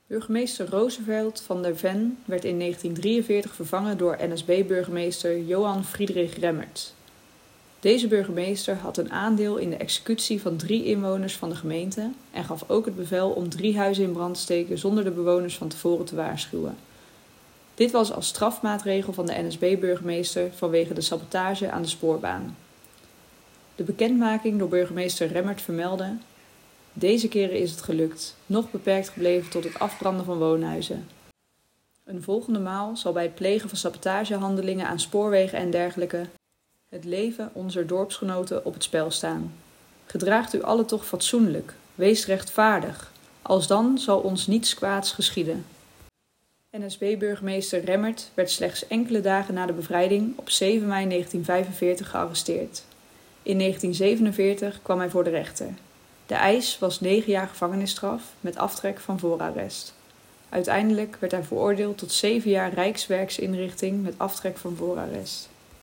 Burgemeester Roosevelt van der Ven werd in 1943 vervangen door NSB-burgemeester Johan Friedrich Remmert. Deze burgemeester had een aandeel in de executie van 3 inwoners van de gemeente en gaf ook het bevel om 3 huizen in brand te steken zonder de bewoners van tevoren te waarschuwen. Dit was als strafmaatregel van de NSB-burgemeester vanwege de sabotage aan de spoorbaan. De bekendmaking door burgemeester Remmert vermeldde: deze keren is het gelukt, nog beperkt gebleven tot het afbranden van woonhuizen. Een volgende maal zal bij het plegen van sabotagehandelingen aan spoorwegen en dergelijke het leven onze dorpsgenoten op het spel staan. Gedraagt u allen toch fatsoenlijk, wees rechtvaardig, alsdan zal ons niets kwaads geschieden. NSB-burgemeester Remmert werd slechts enkele dagen na de bevrijding op 7 mei 1945 gearresteerd. In 1947 kwam hij voor de rechter. De eis was 9 jaar gevangenisstraf met aftrek van voorarrest. Uiteindelijk werd hij veroordeeld tot 7 jaar rijkswerksinrichting met aftrek van voorarrest.